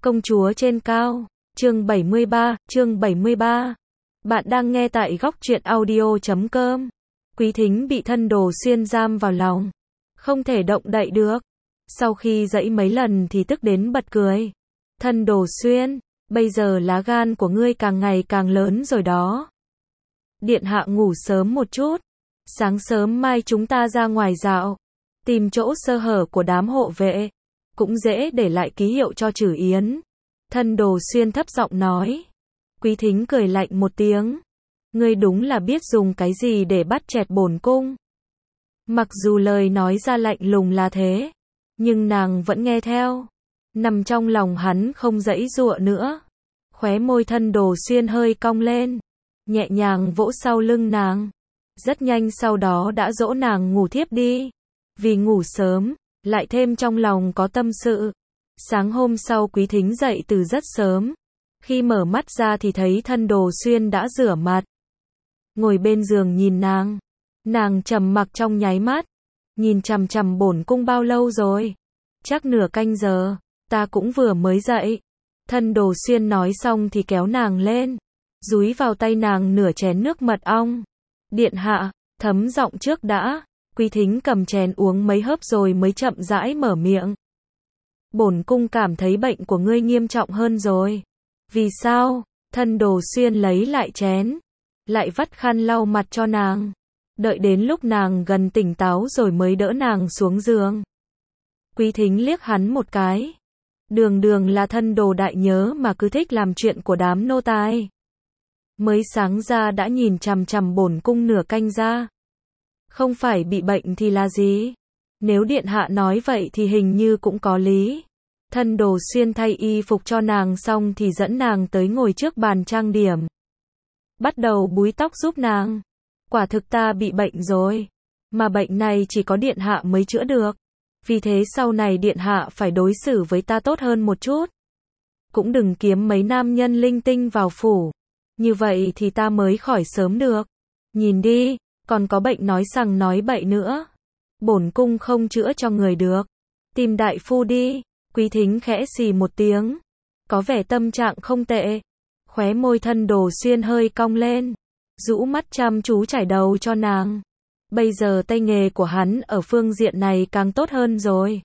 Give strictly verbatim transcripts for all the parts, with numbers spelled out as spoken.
Công chúa trên cao, chương bảy mươi ba, chương bảy mươi ba. Bạn đang nghe tại góc truyện audio chấm com. Quý Thính bị Thân Đồ Xuyên giam vào lòng, không thể động đậy được. Sau khi dãy mấy lần thì tức đến bật cười. Thân Đồ Xuyên, bây giờ lá gan của ngươi càng ngày càng lớn rồi đó. Điện hạ ngủ sớm một chút, sáng sớm mai chúng ta ra ngoài dạo, tìm chỗ sơ hở của đám hộ vệ, cũng dễ để lại ký hiệu cho Trử Yến. Thân Đồ Xuyên thấp giọng nói. Quý Thính cười lạnh một tiếng. Ngươi đúng là biết dùng cái gì để bắt chẹt bổn cung. Mặc dù lời nói ra lạnh lùng là thế, nhưng nàng vẫn nghe theo. Nằm trong lòng hắn không giãy giụa nữa. Khóe môi Thân Đồ Xuyên hơi cong lên, nhẹ nhàng vỗ sau lưng nàng. Rất nhanh sau đó đã dỗ nàng ngủ thiếp đi. Vì ngủ sớm, lại thêm trong lòng có tâm sự. Sáng hôm sau Quý Thính dậy từ rất sớm. Khi mở mắt ra thì thấy Thân Đồ Xuyên đã rửa mặt, ngồi bên giường nhìn nàng. Nàng trầm mặc trong nháy mắt, nhìn chằm chằm bổn cung bao lâu rồi? Chắc nửa canh giờ, ta cũng vừa mới dậy. Thân Đồ Xuyên nói xong thì kéo nàng lên, dúi vào tay nàng nửa chén nước mật ong. Điện hạ, thấm giọng trước đã. Quý Thính cầm chén uống mấy hớp rồi mới chậm rãi mở miệng. Bổn cung cảm thấy bệnh của ngươi nghiêm trọng hơn rồi. Vì sao? Thân Đồ Xuyên lấy lại chén, lại vắt khăn lau mặt cho nàng. Đợi đến lúc nàng gần tỉnh táo rồi mới đỡ nàng xuống giường. Quý Thính liếc hắn một cái. Đường đường là thân đồ đại nhớ mà cứ thích làm chuyện của đám nô tài. Mới sáng ra đã nhìn chằm chằm bổn cung nửa canh ra. Không phải bị bệnh thì là gì? Nếu điện hạ nói vậy thì hình như cũng có lý. Thân Đồ Xuyên thay y phục cho nàng xong thì dẫn nàng tới ngồi trước bàn trang điểm. Bắt đầu búi tóc giúp nàng. Quả thực ta bị bệnh rồi. Mà bệnh này chỉ có điện hạ mới chữa được. Vì thế sau này điện hạ phải đối xử với ta tốt hơn một chút. Cũng đừng kiếm mấy nam nhân linh tinh vào phủ. Như vậy thì ta mới khỏi sớm được. Nhìn đi, còn có bệnh nói sằng nói bậy nữa. Bổn cung không chữa cho người được. Tìm đại phu đi. Quý Thính khẽ xì một tiếng. Có vẻ tâm trạng không tệ. Khóe môi Thân Đồ Xuyên hơi cong lên, rũ mắt chăm chú chải đầu cho nàng. Bây giờ tay nghề của hắn ở phương diện này càng tốt hơn rồi.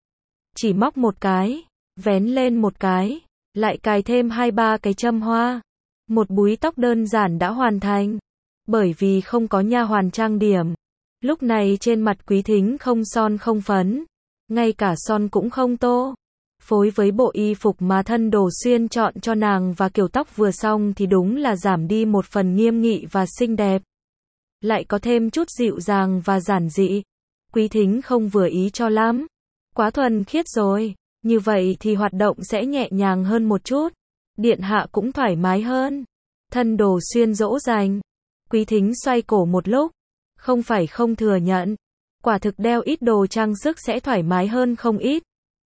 Chỉ móc một cái, vén lên một cái, lại cài thêm hai ba cái châm hoa. Một búi tóc đơn giản đã hoàn thành. Bởi vì không có nha hoàn trang điểm, lúc này trên mặt Quý Thính không son không phấn, ngay cả son cũng không tô. Phối với bộ y phục mà Thân Đồ Xuyên chọn cho nàng và kiểu tóc vừa xong thì đúng là giảm đi một phần nghiêm nghị và xinh đẹp. Lại có thêm chút dịu dàng và giản dị. Quý Thính không vừa ý cho lắm. Quá thuần khiết rồi. Như vậy thì hoạt động sẽ nhẹ nhàng hơn một chút. Điện hạ cũng thoải mái hơn. Thân Đồ Xuyên dỗ dành. Quý Thính xoay cổ một lúc. Không phải không thừa nhận. Quả thực đeo ít đồ trang sức sẽ thoải mái hơn không ít.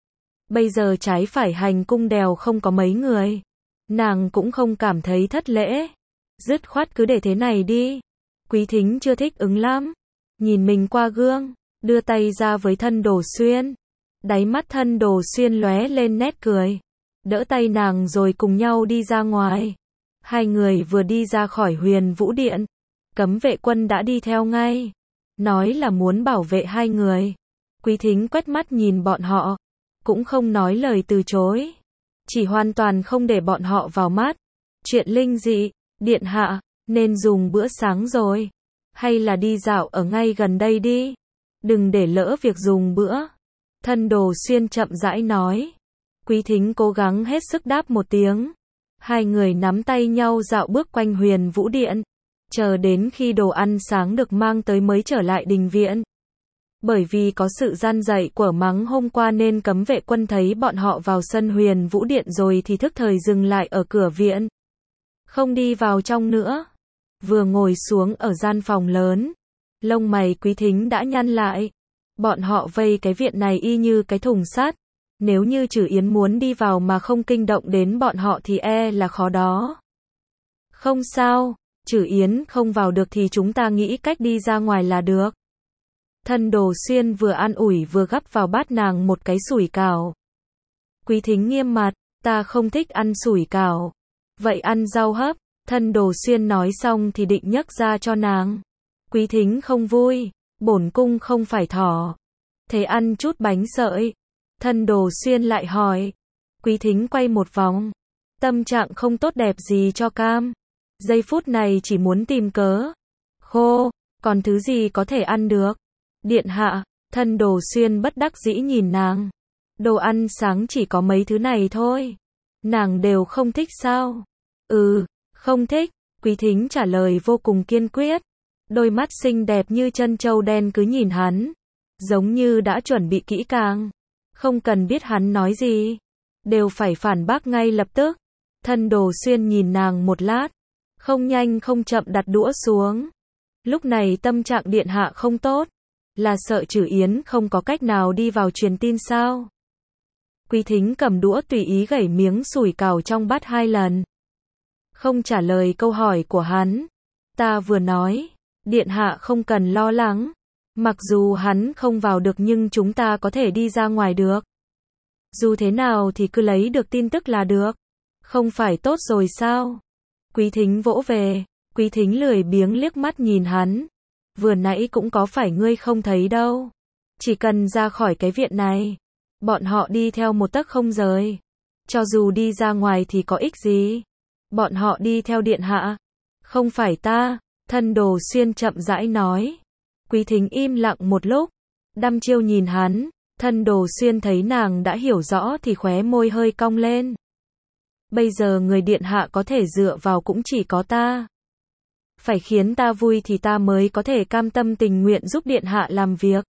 Bây giờ trái phải hành cung đèo không có mấy người. Nàng cũng không cảm thấy thất lễ. Dứt khoát cứ để thế này đi. Quý Thính chưa thích ứng lắm. Nhìn mình qua gương, đưa tay ra với Thân Đồ Xuyên. Đáy mắt Thân Đồ Xuyên lóe lên nét cười. Đỡ tay nàng rồi cùng nhau đi ra ngoài. Hai người vừa đi ra khỏi Huyền Vũ Điện, cấm vệ quân đã đi theo ngay. Nói là muốn bảo vệ hai người. Quý Thính quét mắt nhìn bọn họ, cũng không nói lời từ chối. Chỉ hoàn toàn không để bọn họ vào mắt. Chuyện linh dị, điện hạ, nên dùng bữa sáng rồi. Hay là đi dạo ở ngay gần đây đi. Đừng để lỡ việc dùng bữa. Thân Đồ Xuyên chậm rãi nói. Quý Thính cố gắng hết sức đáp một tiếng. Hai người nắm tay nhau dạo bước quanh Huyền Vũ Điện. Chờ đến khi đồ ăn sáng được mang tới mới trở lại đình viện. Bởi vì có sự gian dạy của mắng hôm qua nên cấm vệ quân thấy bọn họ vào sân Huyền Vũ Điện rồi thì thức thời dừng lại ở cửa viện. Không đi vào trong nữa. Vừa ngồi xuống ở gian phòng lớn, lông mày Quý Thính đã nhăn lại. Bọn họ vây cái viện này y như cái thùng sắt. Nếu như Trử Yến muốn đi vào mà không kinh động đến bọn họ thì e là khó đó. Không sao, Trử Yến không vào được thì chúng ta nghĩ cách đi ra ngoài là được. Thân Đồ Xuyên vừa an ủi vừa gắp vào bát nàng một cái sủi cảo. Quý Thính nghiêm mặt, Ta không thích ăn sủi cảo. Vậy ăn rau hấp. Thân Đồ Xuyên nói xong thì định nhấc ra cho nàng. Quý Thính không vui. Bổn cung không phải thỏ. Thế ăn chút bánh sợi. Thân Đồ Xuyên lại hỏi. Quý Thính quay một vòng. Tâm trạng không tốt đẹp gì cho cam. Giây phút này chỉ muốn tìm cớ. Khô, còn thứ gì có thể ăn được? Điện hạ. Thân Đồ Xuyên bất đắc dĩ nhìn nàng. Đồ ăn sáng chỉ có mấy thứ này thôi. Nàng đều không thích sao? Ừ, không thích. Quý Thính trả lời vô cùng kiên quyết. Đôi mắt xinh đẹp như chân trâu đen cứ nhìn hắn. Giống như đã chuẩn bị kỹ càng. Không cần biết hắn nói gì. Đều phải phản bác ngay lập tức. Thân Đồ Xuyên nhìn nàng một lát. Không nhanh không chậm đặt đũa xuống. Lúc này tâm trạng điện hạ không tốt. Là sợ Trử Yến không có cách nào đi vào truyền tin sao? Quý Thính cầm đũa tùy ý gẩy miếng sủi cảo trong bát hai lần. Không trả lời câu hỏi của hắn. Ta vừa nói, điện hạ không cần lo lắng. Mặc dù hắn không vào được nhưng chúng ta có thể đi ra ngoài được. Dù thế nào thì cứ lấy được tin tức là được. Không phải tốt rồi sao? Quý Thính vỗ về. Quý Thính lười biếng liếc mắt nhìn hắn. Vừa nãy cũng có phải ngươi không thấy đâu. Chỉ cần ra khỏi cái viện này. Bọn họ đi theo một tấc không rời. Cho dù đi ra ngoài thì có ích gì. Bọn họ đi theo điện hạ. Không phải ta. Thân Đồ Xuyên chậm rãi nói. Quý Thính im lặng một lúc. Đăm chiêu nhìn hắn. Thân Đồ Xuyên thấy nàng đã hiểu rõ thì khóe môi hơi cong lên. Bây giờ người điện hạ có thể dựa vào cũng chỉ có ta. Phải khiến ta vui thì ta mới có thể cam tâm tình nguyện giúp điện hạ làm việc.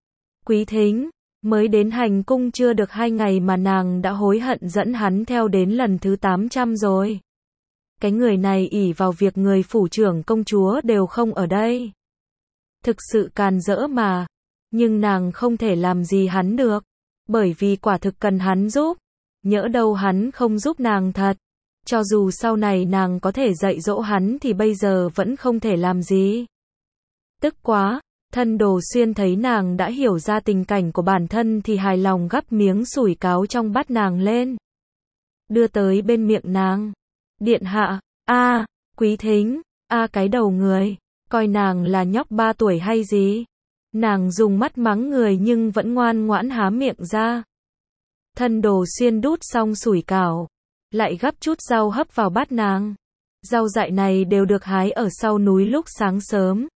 Quý Thính, mới đến hành cung chưa được hai ngày mà nàng đã hối hận dẫn hắn theo đến lần thứ tám trăm rồi. Cái người này ỷ vào việc người phủ trưởng công chúa đều không ở đây. Thực sự càn rỡ mà. Nhưng nàng không thể làm gì hắn được. Bởi vì quả thực cần hắn giúp. Nhỡ đâu hắn không giúp nàng thật. Cho dù sau này nàng có thể dạy dỗ hắn thì bây giờ vẫn không thể làm gì. Tức quá, Thân Đồ Xuyên thấy nàng đã hiểu ra tình cảnh của bản thân thì hài lòng gắp miếng sủi cảo trong bát nàng lên. Đưa tới bên miệng nàng. Điện hạ, a, Quý Thính, a cái đầu người, coi nàng là nhóc ba tuổi hay gì? Nàng dùng mắt mắng người nhưng vẫn ngoan ngoãn há miệng ra. Thân Đồ Xuyên đút xong sủi cảo. Lại gắp chút rau hấp vào bát nàng. Rau dại này đều được hái ở sau núi lúc sáng sớm.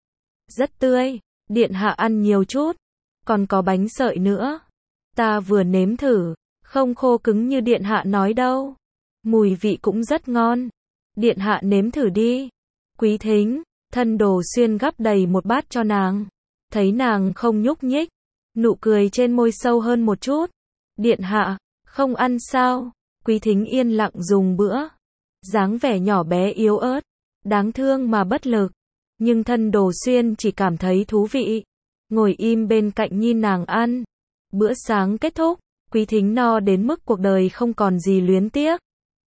Rất tươi, điện hạ ăn nhiều chút. Còn có bánh sợi nữa. Ta vừa nếm thử, không khô cứng như điện hạ nói đâu. Mùi vị cũng rất ngon. Điện hạ nếm thử đi. Quý Thính, Thân Đồ Xuyên gắp đầy một bát cho nàng. Thấy nàng không nhúc nhích. Nụ cười trên môi sâu hơn một chút. Điện hạ, không ăn sao? Quý Thính yên lặng dùng bữa. Dáng vẻ nhỏ bé yếu ớt. Đáng thương mà bất lực. Nhưng Thân Đồ Xuyên chỉ cảm thấy thú vị. Ngồi im bên cạnh nhìn nàng ăn. Bữa sáng kết thúc. Quý Thính no đến mức cuộc đời không còn gì luyến tiếc.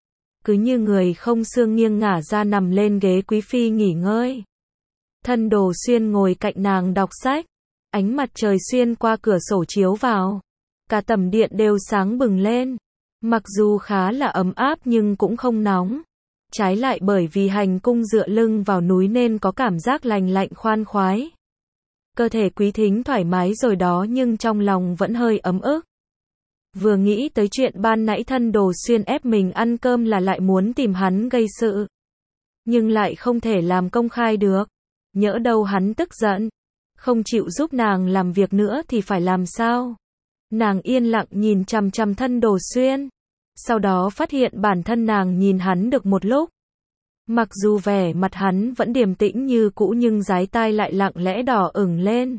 Cứ như người không xương nghiêng ngả ra nằm lên ghế quý phi nghỉ ngơi. Thân Đồ Xuyên ngồi cạnh nàng đọc sách. Ánh mặt trời xuyên qua cửa sổ chiếu vào. Cả tầm điện đều sáng bừng lên. Mặc dù khá là ấm áp nhưng cũng không nóng. Trái lại bởi vì hành cung dựa lưng vào núi nên có cảm giác lành lạnh khoan khoái. Cơ thể Quý Thính thoải mái rồi đó nhưng trong lòng vẫn hơi ấm ức. Vừa nghĩ tới chuyện ban nãy Thân Đồ Xuyên ép mình ăn cơm là lại muốn tìm hắn gây sự. Nhưng lại không thể làm công khai được. Nhỡ đâu hắn tức giận. Không chịu giúp nàng làm việc nữa thì phải làm sao? Nàng yên lặng nhìn chằm chằm Thân Đồ Xuyên. Sau đó phát hiện bản thân nàng nhìn hắn được một lúc. Mặc dù vẻ mặt hắn vẫn điềm tĩnh như cũ nhưng dái tai lại lặng lẽ đỏ ửng lên.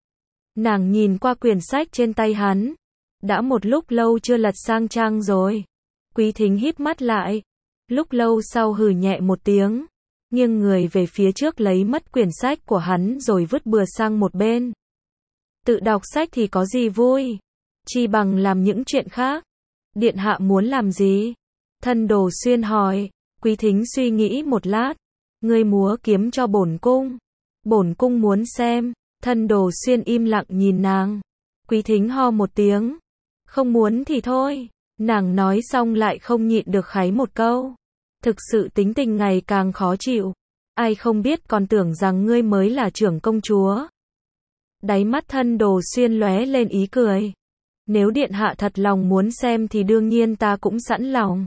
Nàng nhìn qua quyển sách trên tay hắn. Đã một lúc lâu chưa lật sang trang rồi. Quý Thính híp mắt lại. Lúc lâu sau hừ nhẹ một tiếng. Nghiêng người về phía trước lấy mất quyển sách của hắn rồi vứt bừa sang một bên. Tự đọc sách thì có gì vui. Chi bằng làm những chuyện khác. Điện hạ muốn làm gì? Thân Đồ Xuyên hỏi. Quý Thính suy nghĩ một lát. Ngươi múa kiếm cho bổn cung. Bổn cung muốn xem. Thân Đồ Xuyên im lặng nhìn nàng. Quý Thính ho một tiếng. Không muốn thì thôi. Nàng nói xong lại không nhịn được kháy một câu. Thực sự tính tình ngày càng khó chịu. Ai không biết còn tưởng rằng ngươi mới là trưởng công chúa. Đáy mắt Thân Đồ Xuyên lóe lên ý cười. Nếu điện hạ thật lòng muốn xem thì đương nhiên ta cũng sẵn lòng.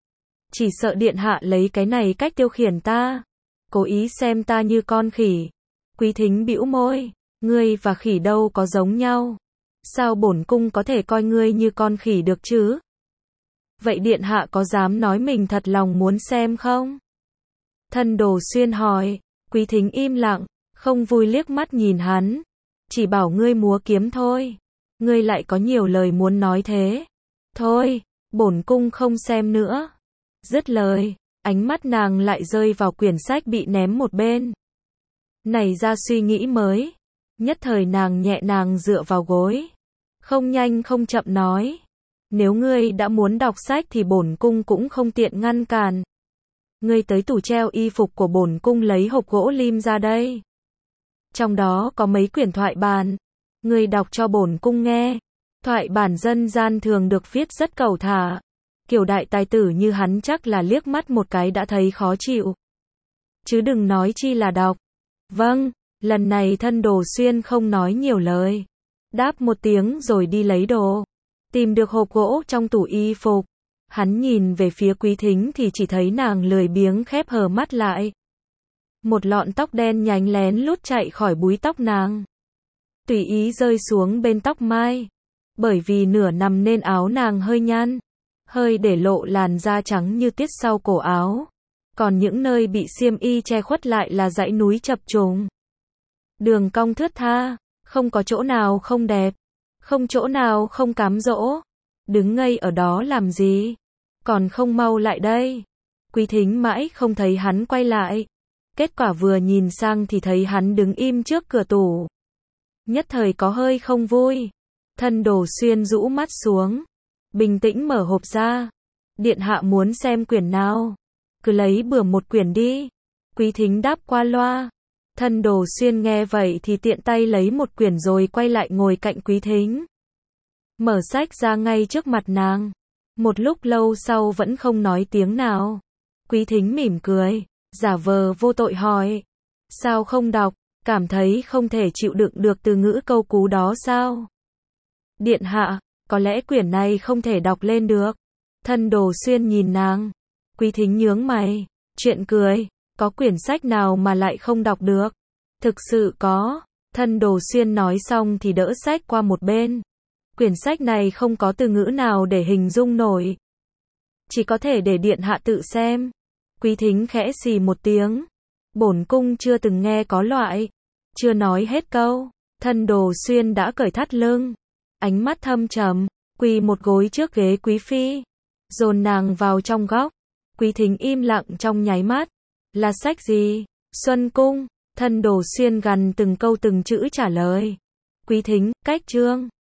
Chỉ sợ điện hạ lấy cái này cách tiêu khiển ta. Cố ý xem ta như con khỉ. Quý Thính bĩu môi. Ngươi và khỉ đâu có giống nhau. Sao bổn cung có thể coi ngươi như con khỉ được chứ? Vậy điện hạ có dám nói mình thật lòng muốn xem không? Thân Đồ Xuyên hỏi. Quý Thính im lặng, không vui liếc mắt nhìn hắn. Chỉ bảo ngươi múa kiếm thôi. Ngươi lại có nhiều lời muốn nói thế. Thôi, bổn cung không xem nữa. Dứt lời, ánh mắt nàng lại rơi vào quyển sách bị ném một bên. Nảy ra suy nghĩ mới. Nhất thời nàng nhẹ nàng dựa vào gối. Không nhanh không chậm nói. Nếu ngươi đã muốn đọc sách thì bổn cung cũng không tiện ngăn cản. Ngươi tới tủ treo y phục của bổn cung lấy hộp gỗ lim ra đây. Trong đó có mấy quyển thoại bản. Ngươi đọc cho bổn cung nghe. Thoại bản dân gian thường được viết rất cầu thả. Kiểu đại tài tử như hắn chắc là liếc mắt một cái đã thấy khó chịu. Chứ đừng nói chi là đọc. Vâng, lần này Thân Đồ Xuyên không nói nhiều lời. Đáp một tiếng rồi đi lấy đồ. Tìm được hộp gỗ trong tủ y phục. Hắn nhìn về phía Quý Thính thì chỉ thấy nàng lười biếng khép hờ mắt lại. Một lọn tóc đen nhánh lén lút chạy khỏi búi tóc nàng. Tùy ý rơi xuống bên tóc mai. Bởi vì nửa nằm nên áo nàng hơi nhăn. Hơi để lộ làn da trắng như tiết sau cổ áo. Còn những nơi bị xiêm y che khuất lại là dãy núi chập trùng. Đường cong thướt tha. Không có chỗ nào không đẹp. Không chỗ nào không cám dỗ. Đứng ngây ở đó làm gì? Còn không mau lại đây. Quý Thính mãi không thấy hắn quay lại. Kết quả vừa nhìn sang thì thấy hắn đứng im trước cửa tủ. Nhất thời có hơi không vui. Thân Đồ Xuyên rũ mắt xuống. Bình tĩnh mở hộp ra. Điện hạ muốn xem quyển nào? Cứ lấy bừa một quyển đi. Quý Thính đáp qua loa. Thân Đồ Xuyên nghe vậy thì tiện tay lấy một quyển rồi quay lại ngồi cạnh Quý Thính. Mở sách ra ngay trước mặt nàng. Một lúc lâu sau vẫn không nói tiếng nào. Quý Thính mỉm cười, giả vờ vô tội hỏi. Sao không đọc, cảm thấy không thể chịu đựng được từ ngữ câu cú đó sao? Điện hạ, có lẽ quyển này không thể đọc lên được. Thân Đồ Xuyên nhìn nàng. Quý Thính nhướng mày. Chuyện cười, có quyển sách nào mà lại không đọc được? Thực sự có. Thân Đồ Xuyên nói xong thì đỡ sách qua một bên. Quyển sách này không có từ ngữ nào để hình dung nổi. Chỉ có thể để điện hạ tự xem. Quý Thính khẽ xì một tiếng. Bổn cung chưa từng nghe có loại. Chưa nói hết câu. Thân Đồ Xuyên đã cởi thắt lưng. Ánh mắt thâm trầm. Quỳ một gối trước ghế quý phi. Dồn nàng vào trong góc. Quý Thính im lặng trong nháy mắt. Là sách gì? Xuân Cung. Thân Đồ Xuyên gằn từng câu từng chữ trả lời. Quý Thính, cách chương.